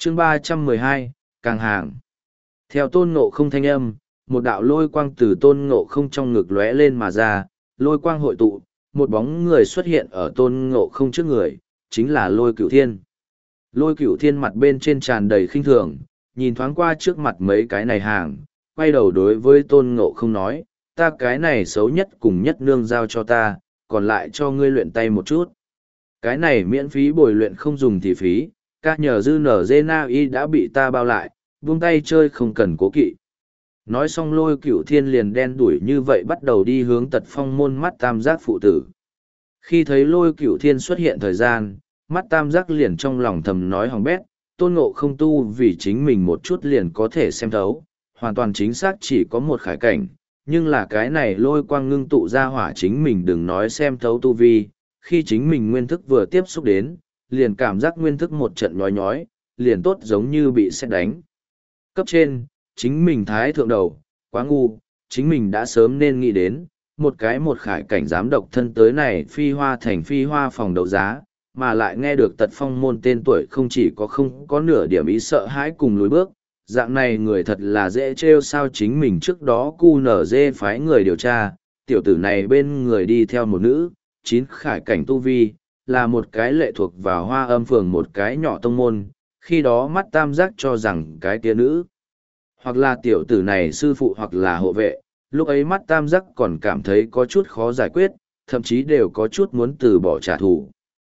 chương 312, càng hàng. Theo tôn ngộ không thanh âm, một đạo lôi quang từ tôn ngộ không trong ngực lóe lên mà ra, lôi quang hội tụ, một bóng người xuất hiện ở tôn ngộ không trước người, chính là lôi cửu thiên. Lôi cửu thiên mặt bên trên tràn đầy khinh thường, nhìn thoáng qua trước mặt mấy cái này hàng, quay đầu đối với tôn ngộ không nói, ta cái này xấu nhất cùng nhất nương giao cho ta, còn lại cho ngươi luyện tay một chút. Cái này miễn phí bồi luyện không dùng thì phí, ca nhờ dư nở dê na y đã bị ta bao lại, buông tay chơi không cần cố kỵ. Nói xong lôi cửu thiên liền đen đuổi như vậy bắt đầu đi hướng tật phong môn mắt tam giác phụ tử. Khi thấy lôi cửu thiên xuất hiện thời gian, mắt tam giác liền trong lòng thầm nói hỏng bét, tôn ngộ không tu vì chính mình một chút liền có thể xem thấu, hoàn toàn chính xác chỉ có một khải cảnh, nhưng là cái này lôi quang ngưng tụ ra hỏa chính mình đừng nói xem thấu tu vi, khi chính mình nguyên thức vừa tiếp xúc đến, liền cảm giác nguyên thức một trận nhói nhói, liền tốt giống như bị sét đánh. Cấp trên, chính mình thái thượng đầu, quá ngu, chính mình đã sớm nên nghĩ đến, một khải cảnh dám độc thân tới này phi hoa thành phi hoa phòng đấu giá, mà lại nghe được tật phong môn tên tuổi không chỉ không có nửa điểm ý sợ hãi cùng lùi bước, dạng này người thật là dễ trêu sao chính mình trước đó cu nở dê phái người điều tra, tiểu tử này bên người đi theo một nữ, 9 khải cảnh tu vi, là một cái lệ thuộc vào hoa âm phường một cái nhỏ tông môn, khi đó mắt tam giác cho rằng cái kia nữ, hoặc là tiểu tử này sư phụ hoặc là hộ vệ, lúc ấy mắt tam giác còn cảm thấy có chút khó giải quyết, thậm chí đều có chút muốn từ bỏ trả thù.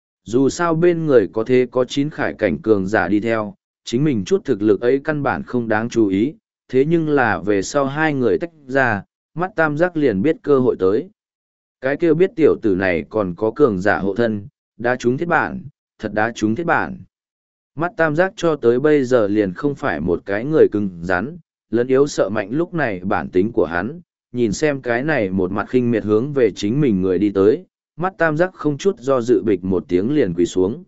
Dù sao bên người có thế có 9 khải cảnh cường giả đi theo, chính mình chút thực lực ấy căn bản không đáng chú ý, thế nhưng là về sau hai người tách ra, mắt tam giác liền biết cơ hội tới. Cái kêu biết tiểu tử này còn có cường giả hộ thân, đã trúng thiết bản, thật đã trúng thiết bản. Mắt tam giác cho tới bây giờ liền không phải một cái người cứng rắn, lẫn yếu sợ mạnh lúc này bản tính của hắn, nhìn xem cái này một mặt khinh miệt hướng về chính mình người đi tới, mắt tam giác không chút do dự bịch một tiếng liền quỳ xuống.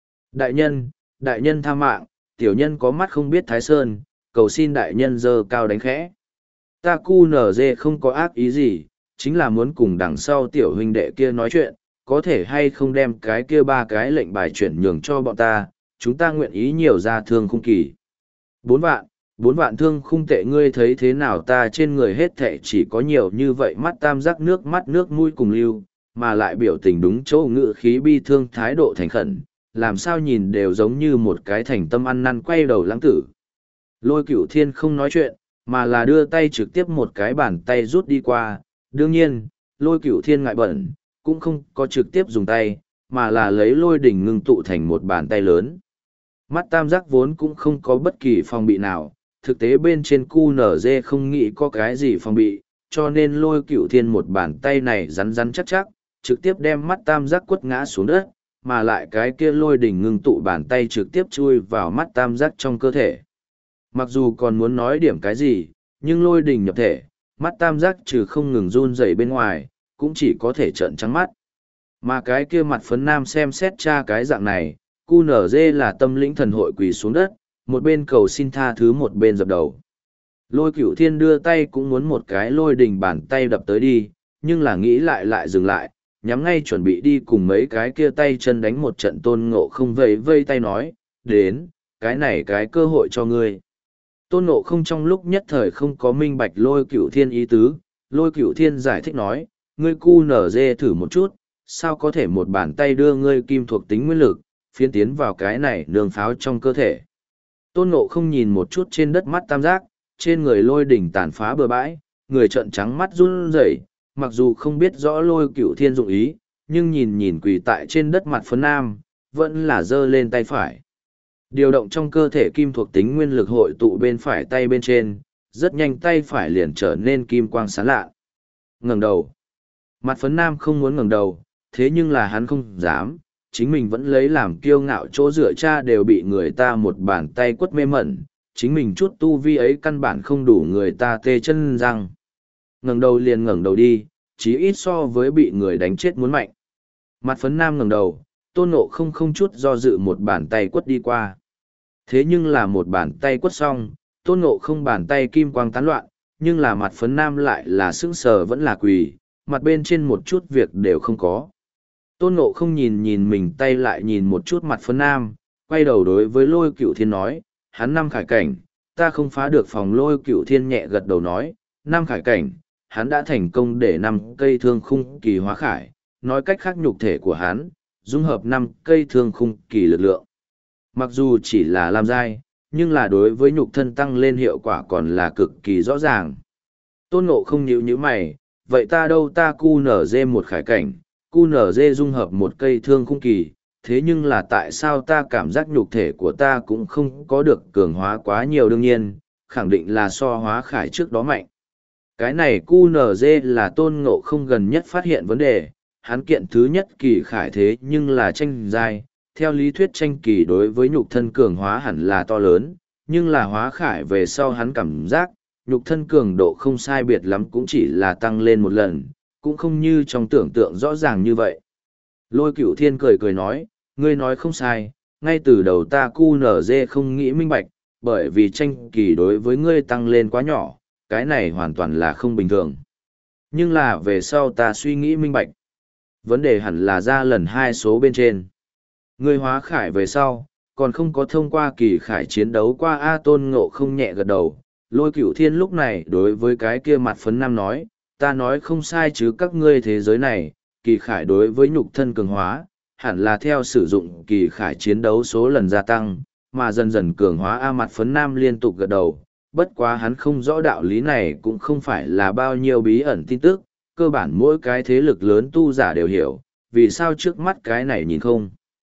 Đại nhân tha mạng, tiểu nhân có mắt không biết Thái Sơn, cầu xin đại nhân dơ cao đánh khẽ. Ta cu nở dê không có ác ý gì, chính là muốn cùng đằng sau tiểu huynh đệ kia nói chuyện, có thể hay không đem cái kia 3 cái lệnh bài chuyển nhường cho bọn ta, chúng ta nguyện ý nhiều ra thương khung kỳ. 4 vạn thương khung tệ ngươi thấy thế nào ta trên người hết thệ chỉ có nhiều như vậy mắt tam giác nước mũi cùng lưu, mà lại biểu tình đúng chỗ ngự khí bi thương thái độ thành khẩn, làm sao nhìn đều giống như một cái thành tâm ăn năn quay đầu lãng tử. Lôi Cửu Thiên không nói chuyện, mà là đưa tay trực tiếp một cái bàn tay rút đi qua, đương nhiên, Lôi Cửu Thiên ngại bẩn, cũng không có trực tiếp dùng tay, mà là lấy lôi đỉnh ngưng tụ thành một bàn tay lớn. Mắt tam giác vốn cũng không có bất kỳ phòng bị nào, thực tế bên trên QNZ không nghĩ có cái gì phòng bị, cho nên Lôi Cửu Thiên một bàn tay này rắn rắn chắc chắc, trực tiếp đem mắt tam giác quất ngã xuống đất, mà lại cái kia lôi đỉnh ngưng tụ bàn tay trực tiếp chui vào mắt tam giác trong cơ thể. Mặc dù còn muốn nói điểm cái gì, nhưng lôi đỉnh nhập thể, mắt tam giác trừ không ngừng run rẩy bên ngoài, cũng chỉ có thể trợn trắng mắt. Mà cái kia mặt phấn nam xem xét tra cái dạng này, QNZ là tâm lĩnh thần hội quỳ xuống đất, một bên cầu xin tha thứ một bên dập đầu. Lôi Cửu Thiên đưa tay cũng muốn một cái lôi đỉnh bàn tay đập tới đi, nhưng là nghĩ lại dừng lại, nhắm ngay chuẩn bị đi cùng mấy cái kia tay chân đánh một trận tôn ngộ không vây tay nói, đến, cái này cái cơ hội cho ngươi. Tôn ngộ không trong lúc nhất thời không có minh bạch Lôi Cửu Thiên ý tứ, Lôi Cửu Thiên giải thích nói, ngươi QNZ thử một chút, sao có thể một bàn tay đưa ngươi kim thuộc tính nguyên lực, phiến tiến vào cái này nương pháo trong cơ thể. Tôn ngộ không nhìn một chút trên đất mắt tam giác, trên người lôi đỉnh tàn phá bừa bãi, người trợn trắng mắt run rẩy, mặc dù không biết rõ Lôi Cửu Thiên dụng ý, nhưng nhìn quỳ tại trên đất mặt phấn nam, vẫn là giơ lên tay phải. Điều động trong cơ thể kim thuộc tính nguyên lực hội tụ bên phải tay bên trên, rất nhanh tay phải liền trở nên kim quang sáng lạ. Ngẩng đầu. Mặt phấn nam không muốn ngẩng đầu, thế nhưng là hắn không dám, chính mình vẫn lấy làm kiêu ngạo chỗ dựa cha đều bị người ta một bàn tay quất mê mẩn, chính mình chút tu vi ấy căn bản không đủ người ta tê chân răng. Ngẩng đầu liền ngẩng đầu đi, chí ít so với bị người đánh chết muốn mạnh. Mặt phấn nam ngẩng đầu, Tôn Ngộ không chút do dự một bàn tay quất đi qua. Thế nhưng là một bàn tay quất xong, Tôn Ngộ không bàn tay kim quang tán loạn, nhưng là mặt phấn nam lại là sững sờ vẫn là quỳ, mặt bên trên một chút việc đều không có. Tôn Ngộ không nhìn mình tay lại nhìn một chút mặt phấn nam, quay đầu đối với Lôi Cửu Thiên nói, hắn năm khải cảnh, ta không phá được phòng. Lôi Cửu Thiên nhẹ gật đầu nói, năm khải cảnh, hắn đã thành công để 5 cây thương khung kỳ hóa khải, nói cách khác nhục thể của hắn, dung hợp 5 cây thương khung kỳ lực lượng. Mặc dù chỉ là lam giai, nhưng là đối với nhục thân tăng lên hiệu quả còn là cực kỳ rõ ràng. Tôn Ngộ không nhíu nhíu mày, vậy ta đâu, ta QNZ một khải cảnh, QNZ dung hợp 1 cây thương khung kỳ, thế nhưng là tại sao ta cảm giác nhục thể của ta cũng không có được cường hóa quá nhiều? Đương nhiên, khẳng định là so hóa khải trước đó mạnh. Cái này QNZ là Tôn Ngộ không gần nhất phát hiện vấn đề, hắn kiện thứ nhất kỳ khải thế nhưng là tranh giai, theo lý thuyết tranh kỳ đối với nhục thân cường hóa hẳn là to lớn, nhưng là hóa khải về sau hắn cảm giác, nhục thân cường độ không sai biệt lắm, cũng chỉ là tăng lên một lần, cũng không như trong tưởng tượng rõ ràng như vậy. Lôi Cửu Thiên cười cười nói, ngươi nói không sai, ngay từ đầu ta QNZ không nghĩ minh bạch, bởi vì tranh kỳ đối với ngươi tăng lên quá nhỏ, cái này hoàn toàn là không bình thường. Nhưng là về sau ta suy nghĩ minh bạch. Vấn đề hẳn là ra lần 2 số bên trên. Ngươi hóa khải về sau, còn không có thông qua kỳ khải chiến đấu qua. A Tôn Ngộ không nhẹ gật đầu. Lôi Cửu Thiên lúc này đối với cái kia mặt phấn nam nói, ta nói không sai chứ, các ngươi thế giới này, kỳ khải đối với nhục thân cường hóa, hẳn là theo sử dụng kỳ khải chiến đấu số lần gia tăng, mà dần dần cường hóa. A mặt phấn nam liên tục gật đầu, bất quá hắn không rõ đạo lý này cũng không phải là bao nhiêu bí ẩn tin tức, cơ bản mỗi cái thế lực lớn tu giả đều hiểu, vì sao trước mắt cái này nhìn không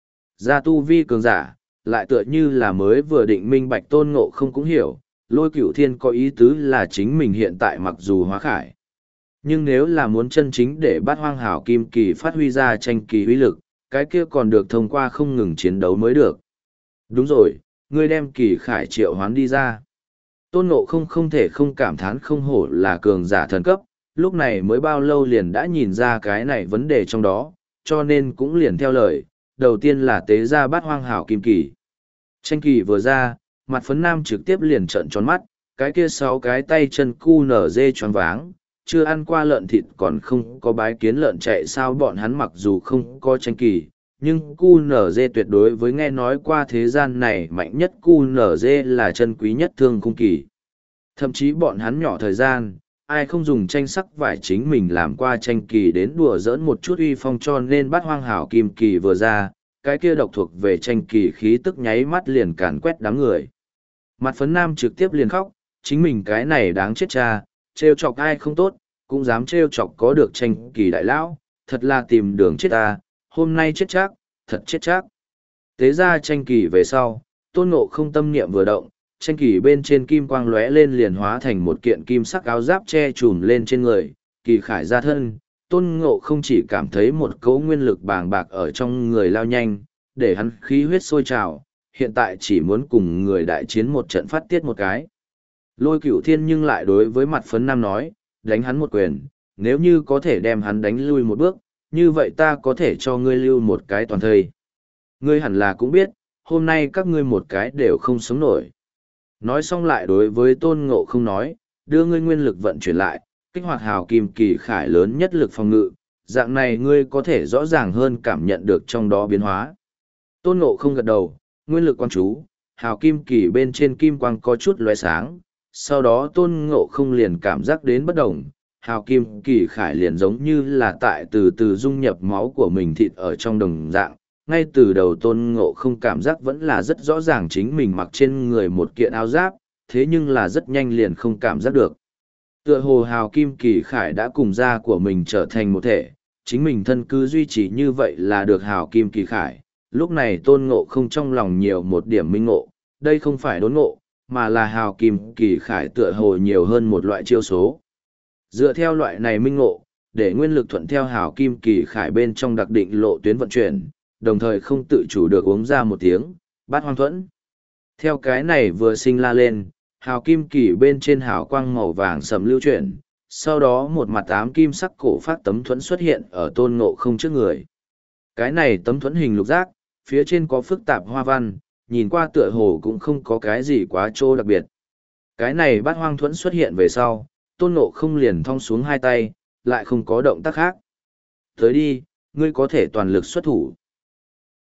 ra tu vi cường giả, lại tựa như là mới vừa định minh bạch. Tôn Ngộ không cũng hiểu, Lôi Cửu Thiên có ý tứ là chính mình hiện tại mặc dù hóa khải, nhưng nếu là muốn chân chính để Bát Hoang Hảo Kim Kỳ phát huy ra tranh kỳ uy lực, cái kia còn được thông qua không ngừng chiến đấu mới được. Đúng rồi, ngươi đem kỳ khải triệu hoán đi ra. Tôn Ngộ không không thể không cảm thán, không hổ là cường giả thần cấp, lúc này mới bao lâu liền đã nhìn ra cái này vấn đề trong đó, cho nên cũng liền theo lời, đầu tiên là tế ra Bát Hoang Hảo Kim Kỳ. Tranh kỳ vừa ra, mặt phấn nam trực tiếp liền trợn tròn mắt, cái kia 6 cái tay chân cu nở dê choáng váng, chưa ăn qua lợn thịt còn không có bái kiến lợn chạy sao. Bọn hắn mặc dù không có tranh kỳ, nhưng cu nở dê tuyệt đối với nghe nói qua thế gian này mạnh nhất cu nở dê là chân quý nhất thương khung kỳ. Thậm chí bọn hắn nhỏ thời gian, ai không dùng tranh sắc vải chính mình làm qua tranh kỳ đến đùa giỡn một chút uy phong, cho nên Bát Hoang Hảo Kim Kỳ vừa ra, cái kia độc thuộc về tranh kỳ khí tức nháy mắt liền càn quét đám người. Mặt phấn nam trực tiếp liền khóc, chính mình cái này đáng chết cha, trêu chọc ai không tốt, cũng dám trêu chọc có được tranh kỳ đại lão, thật là tìm đường chết ta, hôm nay chết chắc, thật chết chắc. Tế ra tranh kỳ về sau, Tôn Ngộ không tâm niệm vừa động, tranh kỳ bên trên kim quang lóe lên liền hóa thành một kiện kim sắc áo giáp che trùm lên trên người, kỳ khải ra thân. Tôn Ngộ không chỉ cảm thấy một cỗ nguyên lực bàng bạc ở trong người lao nhanh, để hắn khí huyết sôi trào, hiện tại chỉ muốn cùng người đại chiến một trận phát tiết một cái. Lôi Cửu Thiên nhưng lại đối với mặt phấn nam nói, đánh hắn một quyền, nếu như có thể đem hắn đánh lui một bước, như vậy ta có thể cho ngươi lưu một cái toàn thây. Ngươi hẳn là cũng biết, hôm nay các ngươi một cái đều không sống nổi. Nói xong lại đối với Tôn Ngộ không nói, đưa ngươi nguyên lực vận chuyển lại, kích hoạt Hào Kim Kỳ khải lớn nhất lực phòng ngự, dạng này ngươi có thể rõ ràng hơn cảm nhận được trong đó biến hóa. Tôn Ngộ không gật đầu, nguyên lực quan chú, Hào Kim Kỳ bên trên kim quang có chút lóe sáng, sau đó Tôn Ngộ không liền cảm giác đến bất động, Hào Kim Kỳ khải liền giống như là tại từ từ dung nhập máu của mình thịt ở trong đồng dạng. Ngay từ đầu Tôn Ngộ không cảm giác vẫn là rất rõ ràng chính mình mặc trên người một kiện áo giáp, thế nhưng là rất nhanh liền không cảm giác được. Tựa hồ Hào Kim Kỳ khải đã cùng da của mình trở thành một thể, chính mình thân cứ duy trì như vậy là được Hào Kim Kỳ khải. Lúc này Tôn Ngộ không trong lòng nhiều một điểm minh ngộ, đây không phải đốn ngộ, mà là Hào Kim Kỳ khải tựa hồ nhiều hơn một loại chiêu số. Dựa theo loại này minh ngộ, để nguyên lực thuận theo Hào Kim Kỳ khải bên trong đặc định lộ tuyến vận chuyển, đồng thời không tự chủ được uống ra một tiếng, Bát Hoang Thuẫn. Theo cái này vừa sinh la lên, Hào Kim Kỳ bên trên hào quang màu vàng sầm lưu chuyển, sau đó một mặt ám kim sắc cổ phát tấm thuẫn xuất hiện ở Tôn Ngộ không trước người. Cái này tấm thuẫn hình lục giác, phía trên có phức tạp hoa văn, nhìn qua tựa hồ cũng không có cái gì quá trô đặc biệt. Cái này Bát Hoang Thuẫn xuất hiện về sau, Tôn Ngộ không liền thong xuống hai tay, lại không có động tác khác. Tới đi, ngươi có thể toàn lực xuất thủ.